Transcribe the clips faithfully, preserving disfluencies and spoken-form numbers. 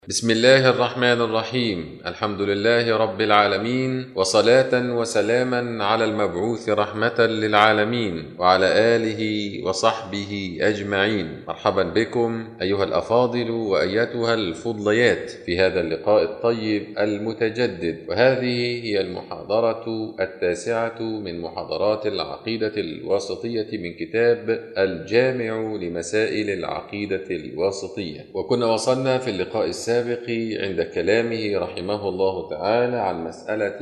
بسم الله الرحمن الرحيم. الحمد لله رب العالمين، وصلاة وسلاما على المبعوث رحمة للعالمين وعلى آله وصحبه أجمعين. مرحبا بكم أيها الأفاضل وأيتها الفضليات في هذا اللقاء الطيب المتجدد، وهذه هي المحاضرة التاسعة من محاضرات العقيدة الواسطية من كتاب الجامع لمسائل العقيدة الواسطية. وكنا وصلنا في اللقاء السابق عند كلامه رحمه الله تعالى عن مسألة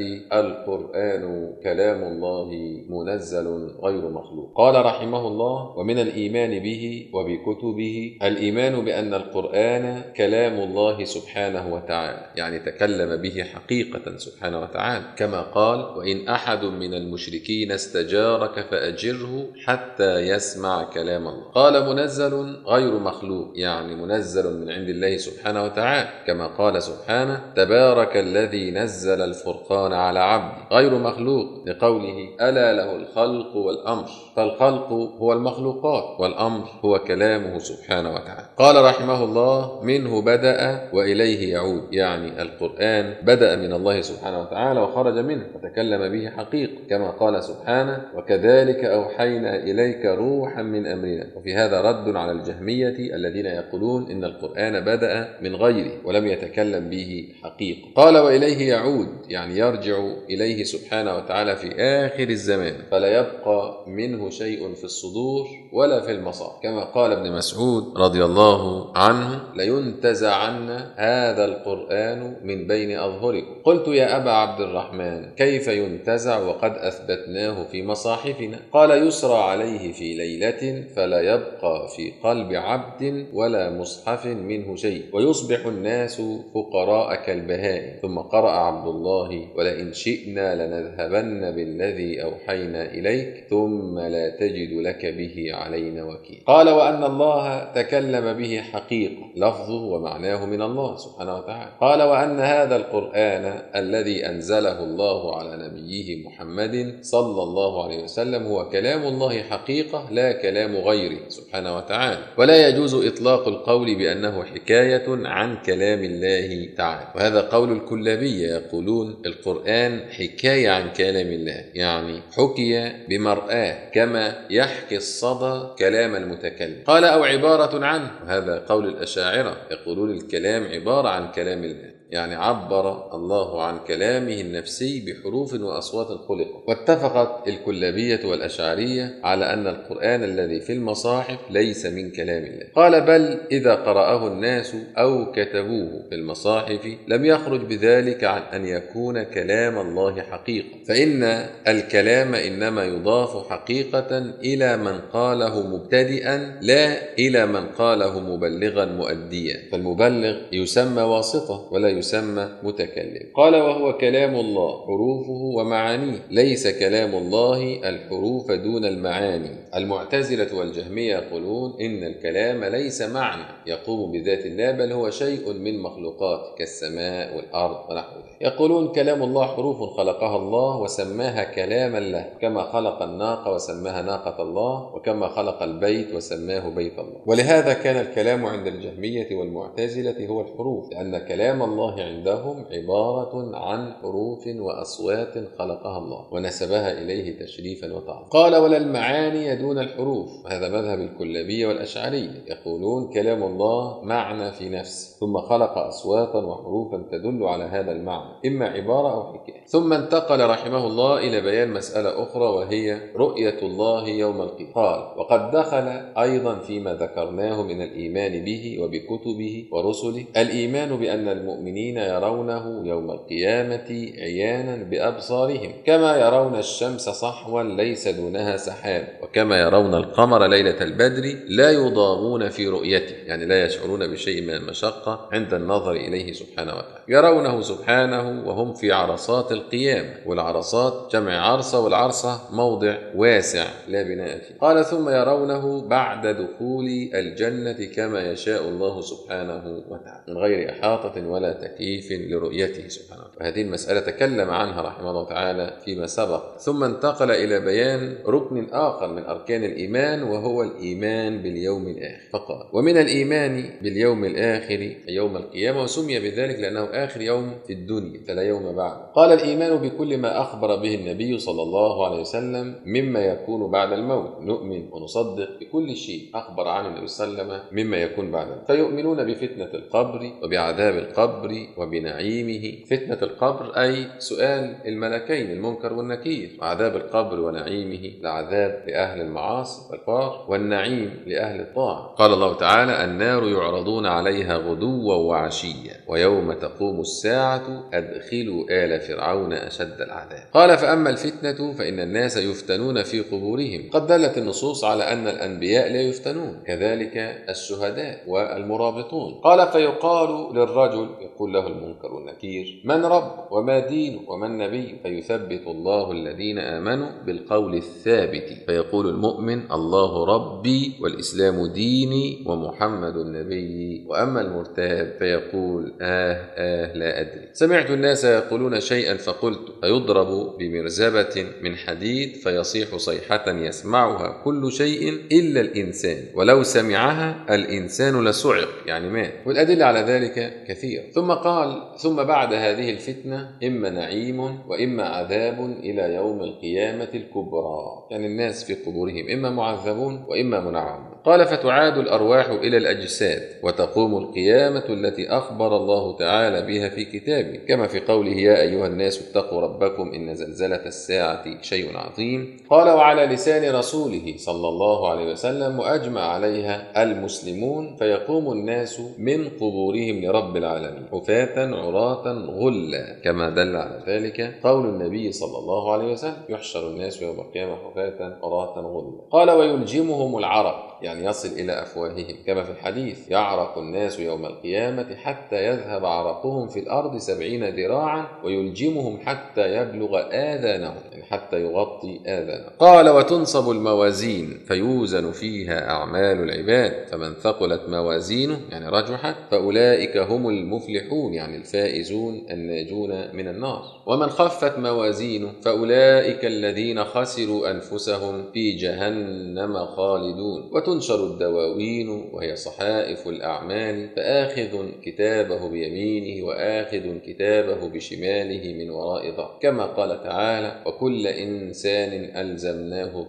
القرآن كلام الله منزل غير مخلوق. قال رحمه الله: ومن الإيمان به وبكتبه الإيمان بأن القرآن كلام الله سبحانه وتعالى، يعني تكلم به حقيقة سبحانه وتعالى، كما قال: وإن أحد من المشركين استجارك فأجره حتى يسمع كلام الله. قال: منزل غير مخلوق، يعني منزل من عند الله سبحانه وتعالى، كما قال سبحانه: تبارك الذي نزل الفرقان على عبده. غير مخلوق لقوله: ألا له الخلق والأمر، فالخلق هو المخلوقات والأمر هو كلامه سبحانه وتعالى. قال رحمه الله: منه بدأ وإليه يعود، يعني القرآن بدأ من الله سبحانه وتعالى وخرج منه فتكلم به حقيقة، كما قال سبحانه: وكذلك أوحينا إليك روحا من أمرنا. وفي هذا رد على الجهمية الذين يقولون إن القرآن بدأ من غيره ولم يتكلم به حقيقة. قال: وإليه يعود، يعني يرجع إليه سبحانه وتعالى في آخر الزمان، فلا يبقى منه شيء في الصدور ولا في المصاحف، كما قال ابن مسعود رضي الله عنه: لينتزعن هذا القرآن من بين أظهركم. قلت: يا أبا عبد الرحمن، كيف ينتزع وقد أثبتناه في مصاحفنا؟ قال: يسرى عليه في ليلة فلا يبقى في قلب عبد ولا مصحف منه شيء، ويصبح الناس فقراء كالبهائم. ثم قرأ عبد الله: ولئن شئنا لنذهبن بالذي أوحينا إليك ثم لا تجد لك به علينا وكيل. قال: وأن الله تكلم به حقيقة، لفظه ومعناه من الله سبحانه وتعالى. قال: وأن هذا القرآن الذي أنزله الله على نبيه محمد صلى الله عليه وسلم هو كلام الله حقيقة، لا كلام غيره سبحانه وتعالى، ولا يجوز إطلاق القول بأنه حكاية عن كلام الله تعالى. وهذا قول الكلابية، يقولون القرآن حكاية عن كلام الله، يعني حكي بمرآه كما يحكي الصدى كلام المتكلم. قال: أو عبارة عنه، وهذا قول الأشاعرة، يقولون الكلام عبارة عن كلام الله، يعني عبر الله عن كلامه النفسي بحروف وأصوات خلقت. واتفقت الكلابية والأشعرية على أن القرآن الذي في المصاحف ليس من كلام الله. قال: بل إذا قرأه الناس أو كتبوه في المصاحف لم يخرج بذلك عن أن يكون كلام الله حقيقة، فإن الكلام إنما يضاف حقيقة إلى من قاله مبتدئا لا إلى من قاله مبلغا مؤديا، فالمبلغ يسمى واسطة ولا يسمى متكلم. قال: وهو كلام الله حروفه ومعانيه، ليس كلام الله الحروف دون المعاني. المعتزلة والجهمية يقولون إن الكلام ليس معنى يقوم بذات الله، بل هو شيء من مخلوقات كالسماء والأرض ونحو ذلك. يقولون كلام الله حروف خلقها الله وسماها كلاما له، كما خلق الناقة وسماها ناقة الله، وكما خلق البيت وسماه بيت الله. ولهذا كان الكلام عند الجهمية والمعتزلة هو الحروف، لأن كلام الله عندهم عبارة عن حروف وأصوات خلقها الله ونسبها إليه تشريفا وتعظيما. قال: ولا المعاني دون الحروف، وهذا مذهب الكلابية والأشعرية، يقولون كلام الله معنى في نفسه، ثم خلق أصواتا وحروفا تدل على هذا المعنى، إما عبارة أو حكاية. ثم انتقل رحمه الله إلى بيان مسألة أخرى، وهي رؤية الله يوم القيامة. قال: وقد دخل أيضا فيما ذكرناه من الإيمان به وبكتبه ورسله الإيمان بأن المؤمنين يرونه يوم القيامة عيانا بأبصارهم، كما يرون الشمس صحوا ليس دونها سحاب، وكما يرون القمر ليلة البدر لا يضامون في رؤيته، يعني لا يشعرون بشيء من المشقة عند النظر إليه سبحانه وتعالى. يرونه سبحانه وهم في عرصات القيامة، والعرصات جمع عرصة، والعرصة موضع واسع لا بناء فيه. قال: ثم يرونه بعد دخول الجنة كما يشاء الله سبحانه وتعالى، من غير إحاطة ولا تكليف. تكييف لرؤيته سبحانه وتعالى. وهذه المسألة تكلم عنها رحمه الله تعالى فيما سبق، ثم انتقل إلى بيان ركن آخر من أركان الإيمان، وهو الإيمان باليوم الآخر، فقال: ومن الإيمان باليوم الآخر يوم القيامة، وسمي بذلك لأنه آخر يوم في الدنيا فلا يوم بعد. قال: الإيمان بكل ما أخبر به النبي صلى الله عليه وسلم مما يكون بعد الموت، نؤمن ونصدق بكل شيء أخبر عنه النبي صلى الله عليه وسلم مما يكون بعد الموت. فيؤمنون بفتنة القبر وبعذاب القبر وبنعيمه. فتنة القبر أي سؤال الملكين المنكر والنكير، وعذاب القبر ونعيمه العذاب لأهل المعاصي والكفار، والنعيم لأهل الطاعة. قال الله تعالى: النار يعرضون عليها غدوا وعشيا ويوم تقوم الساعة أدخلوا آل فرعون أشد العذاب. قال: فأما الفتنة فإن الناس يفتنون في قبورهم. قد دلت النصوص على أن الأنبياء لا يفتنون، كذلك الشهداء والمرابطون. قال: فيقال للرجل، يقول له المنكر والنكير: من رب وما دين ومن نبي؟ فيثبت الله الذين آمنوا بالقول الثابت، فيقول المؤمن: الله ربي والإسلام ديني ومحمد نبي. وأما المرتاب فيقول: آه آه لا أدري، سمعت الناس يقولون شيئا فقلت، فيضرب بمرزبة من حديد فيصيح صيحة يسمعها كل شيء إلا الإنسان، ولو سمعها الإنسان لصعق، يعني مات. والأدلة على ذلك كثير. ثم قال: ثم بعد هذه الفتنة إما نعيم وإما عذاب إلى يوم القيامة الكبرى، يعني الناس في قبورهم إما معذبون وإما منعمون. قال: فتعاد الأرواح إلى الأجساد وتقوم القيامة التي أخبر الله تعالى بها في كتابه، كما في قوله: يا أيها الناس اتقوا ربكم إن زلزلة الساعة شيء عظيم. قال: وعلى لسان رسوله صلى الله عليه وسلم: وأجمع عليها المسلمون، فيقوم الناس من قبورهم لرب العالمين حفاة عراة غلا، كما دل على ذلك قول النبي صلى الله عليه وسلم: يحشر الناس يوم القيامة حفاة عراة غلا. قال: ويلجمهم العرق، يعني يصل إلى أفواههم، كما في الحديث: يعرق الناس يوم القيامة حتى يذهب عرقهم في الأرض سبعين ذراعا ويلجمهم حتى يبلغ آذانهم، يعني حتى يغطي آذانهم. قال: وتنصب الموازين فيوزن فيها أعمال العباد، فمن ثقلت موازينه يعني رجحت فأولئك هم المفلحون، يعني الفائزون الناجون من النار. ومن خفت موازينه فأولئك الذين خسروا أنفسهم في جهنم خالدون. وتنشر الدواوين وهي صحائف الأعمال، فآخذ كتابه بيمينه وآخذ كتابه بشماله من وراء ظهره، كما قال تعالى: وكل إنسان ألزمناه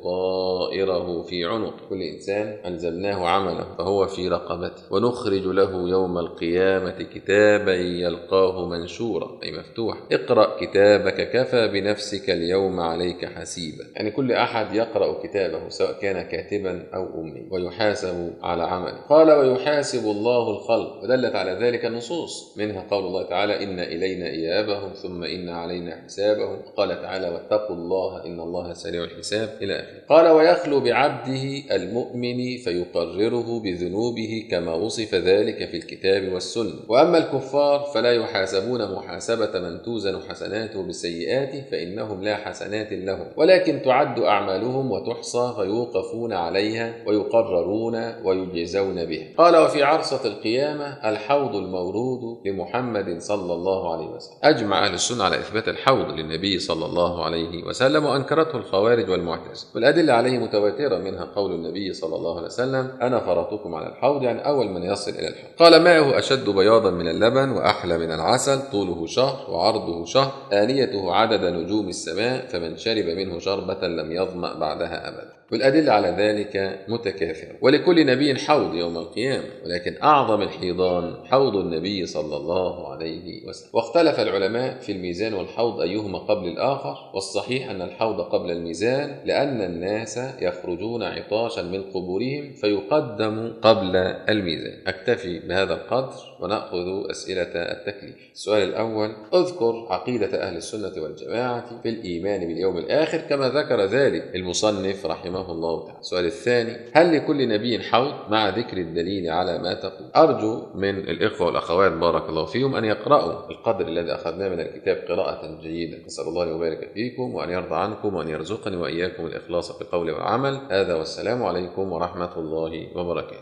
طائره في عنقه. كل إنسان ألزمناه عمله فهو في رقبته، ونخرج له يوم القيامة كتابا يلقاه منشورا، أي مفتوح: اقرأ كتابك كفى بنفسك اليوم عليك حسيبا. يعني كل أحد يقرأ كتابه سواء كان كاتبا أو أمي، ويحاسب على عمله. قال: ويحاسب الله الخلق، ودلت على ذلك النصوص، منها قول الله تعالى: إن إلينا إيابهم ثم إن علينا حسابهم. قال تعالى: واتقوا الله إن الله سريع الحساب، إلى آخره. قال: ويخلو بعبده المؤمن فيقرره بذنوبه كما وصف ذلك في الكتاب والسنة. وأما الكفار فلا يحاسبون محاسبة من توزن حسناته بسيئاته، فإنهم لا حسنات لهم، ولكن تعد أعمالهم وتحصى فيوقفون عليها ويقررون ويجزون بها. قال: وفي عرصة القيامة الحوض المورود لمحمد صلى الله عليه وسلم. أجمع أهل السنة على إثبات الحوض للنبي صلى الله عليه وسلم، وأنكرته الخوارج والمعتزلة، والأدلة عليه متواترة، منها قول النبي صلى الله عليه وسلم: أنا فرطكم على الحوض، يعني أول من يصل إلى الحوض. قال: ماءه أشد بياضا من اللبن وأحلى من العسل، طوله شهر وعرضه شهر، آنيته عدد نجوم السماء، فمن شرب منه شربة لم يظمأ بعدها أبدا. والأدلة على ذلك متكاثرة. ولكل نبي حوض يوم القيامة، ولكن أعظم الحيضان حوض النبي صلى الله عليه وسلم. واختلف العلماء في الميزان والحوض أيهما قبل الآخر، والصحيح أن الحوض قبل الميزان، لأن الناس يخرجون عطاشا من قبورهم فيقدم قبل الميزان. أكتفي بهذا القدر ونأخذ أسئلة التكليف. السؤال الأول: اذكر عقيدة أهل السنة والجماعة في الإيمان باليوم الآخر كما ذكر ذلك المصنف رحمه الله تعالى. السؤال الثاني: هل لكل نبي حوض؟ مع ذكر الدليل على ما تقول. أرجو من الإخوة والأخوات بارك الله فيهم أن يقرأوا القدر الذي أخذناه من الكتاب قراءة جيدة. نسأل الله أن يبارك فيكم وأن يرضى عنكم وأن يرزقني وإياكم الإخلاص في القول والعمل. هذا والسلام عليكم ورحمة الله وبركاته.